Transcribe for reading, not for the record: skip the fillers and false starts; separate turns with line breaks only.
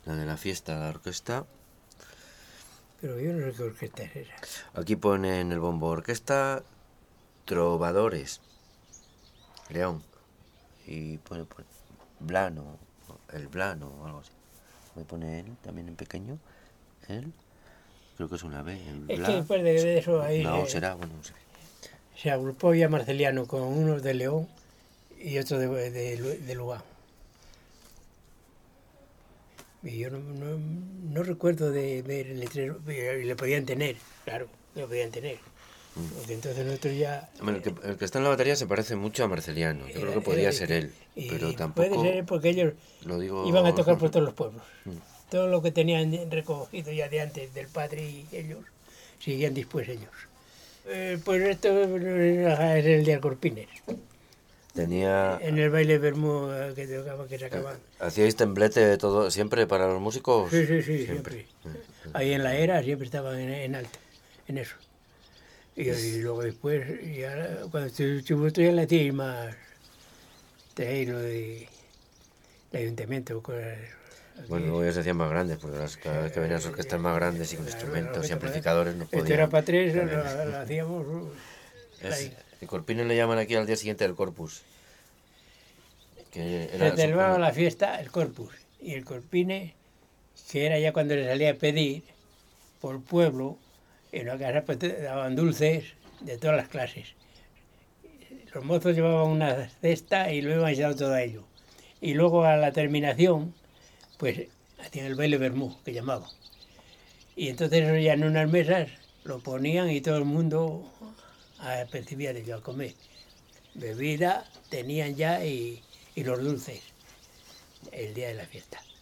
la de la fiesta, la orquesta.
Pero yo no sé qué orquesta es esa.
Aquí pone en el bombo orquesta Trovadores, León. Y pone Blano, el Blano o algo así. Me pone él también en pequeño. Él, creo que es una B.
Es que después de eso ahí
no, será, bueno, no sé.
Se agrupó ya Marceliano con unos de León y otro de Lugano. Y yo no recuerdo de ver el letrero, y le podían tener, claro, lo podían tener. Porque entonces nosotros ya...
Bueno, el que está en la batería se parece mucho a Marceliano. Yo creo que podía ser él, pero tampoco...
Puede ser porque ellos iban a tocar por todos los pueblos. Todo lo que tenían recogido ya de antes del padre y ellos, seguían después ellos. Pues esto era el de Alcorpines.
Tenía...
En el baile Bermú que tocaba, que sacaban.
¿Hacíais temblete todo siempre para los músicos?
Sí, siempre. Ahí en la era siempre estaban en alto, en eso. Y luego después, ya, cuando estuvo ya la hacía más de ahí, lo de ayuntamiento.
Bueno, luego ya se hacían más grandes, porque cada vez que venían las orquestas más grandes y con instrumentos y amplificadores no podían.
Esto era para tres, lo hacíamos...
El Corpines le llaman aquí al día siguiente del Corpus.
Se celebraba la fiesta, el Corpus, y el Corpine, que era ya cuando le salía a pedir por pueblo, en la casa pues daban dulces de todas las clases. Los mozos llevaban una cesta y lo iban echando todo a ello. Y luego a la terminación, pues hacían el baile Bermú, que llamaban. Y entonces eso ya en unas mesas lo ponían y todo el mundo percibía de ello, a comer. Bebida tenían ya y los dulces el día de la fiesta.